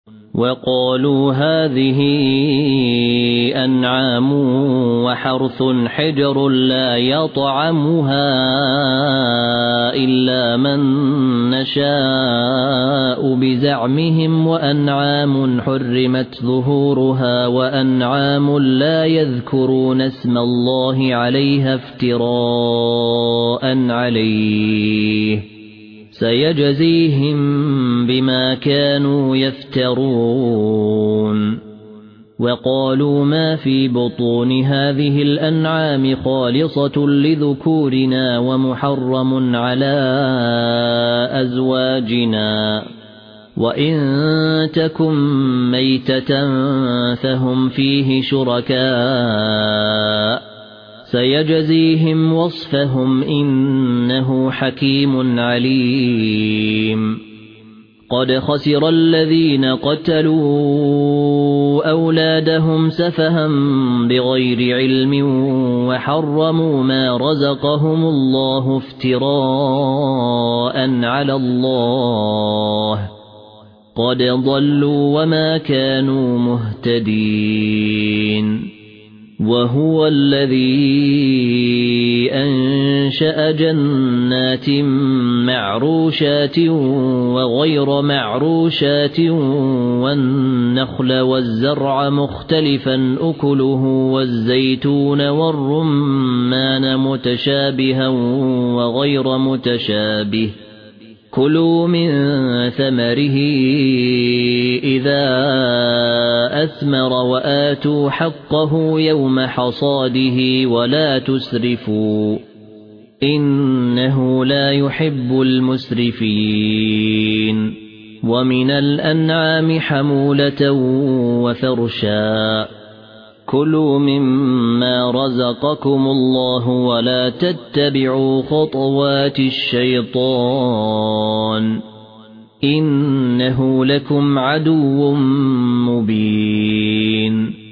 وقالوا هذه أنعام وحرث حجر لا يطعمها إلا من نشاء بزعمهم وأنعام حرمت ظهورها وأنعام لا يذكرون اسم الله عليها افتراء عليه سيجزيهم بما كانوا يفترون. وقالوا ما في بطون هذه الأنعام خالصة لذكورنا ومحرم على أزواجنا وإن تكن ميتة فهم فيه شركاء سيجزيهم وصفهم إنه حكيم عليم. قد خسر الذين قتلوا أولادهم سفها بغير علم وحرموا ما رزقهم الله افتراء على الله قد ضلوا وما كانوا مهتدين. وهو الذي أنشأ جنات معروشات وغير معروشات والنخل والزرع مختلفا أكله والزيتون والرمان متشابها وغير متشابه كلوا من ثمره إذا أثمر وآتوا حقه يوم حصاده ولا تسرفوا إنه لا يحب المسرفين. ومن الأنعام حمولة وفرشا كلوا مما رزقكم الله ولا تتبعوا خطوات الشيطان إنه لكم عدو مبين.